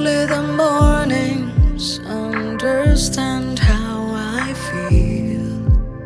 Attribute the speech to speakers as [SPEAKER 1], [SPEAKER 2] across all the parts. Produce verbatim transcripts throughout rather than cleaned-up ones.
[SPEAKER 1] Only the mornings understand how I feel.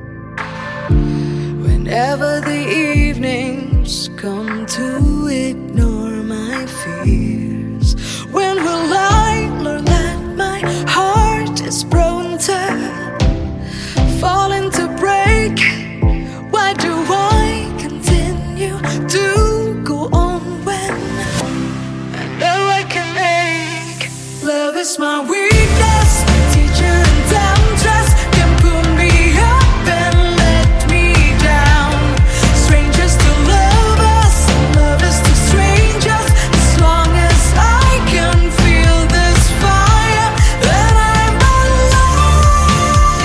[SPEAKER 1] Whenever the evenings come to ignore my fears. When will I learn that my heart is prone to falling to break? Why do I continue to go on when I know I can make? Love is my weakness, teacher and temptress, can pull me up and let me down. Strangers to lovers, lovers to strangers. As long as I can feel this fire, then I'm alive.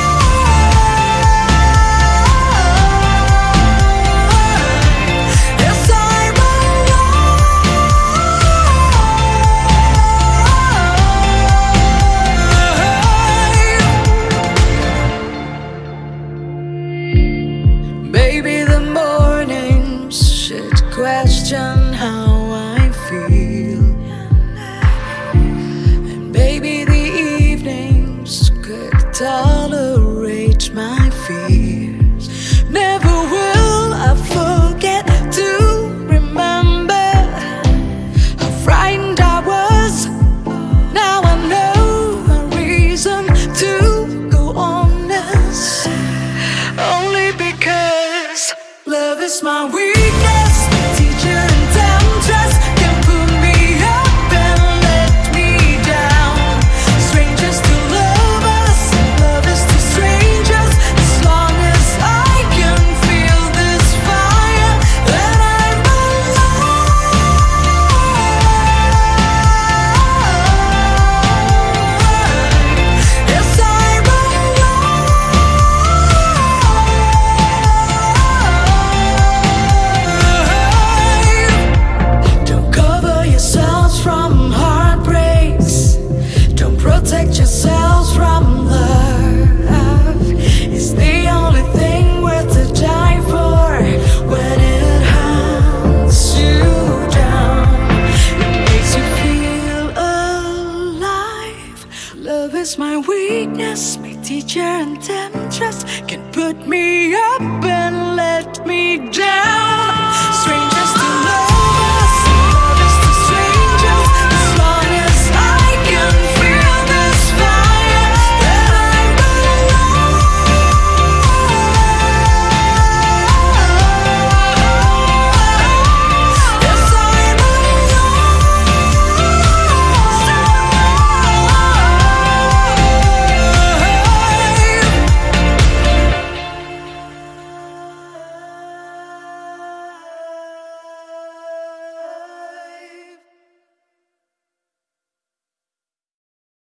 [SPEAKER 1] Yes, I'm alive. Maybe the mornings should question how I feel, and maybe the evenings could tolerate my fears. Never will I forget to remember how frightened I was. Now I know a reason to go honest. Only because love is my weakness, teacher and temptress, can pull me up and let me down. Strangers to lovers, lovers to strangers. As long as I can feel this fire, then I'm alive. Yes, I'm alive. Don't cover yourselves from heartbreaks. Don't protect yourselves from love. It's the only thing worth to die for when it hunts you down. It makes you feel alive. Love is my weakness, my teacher and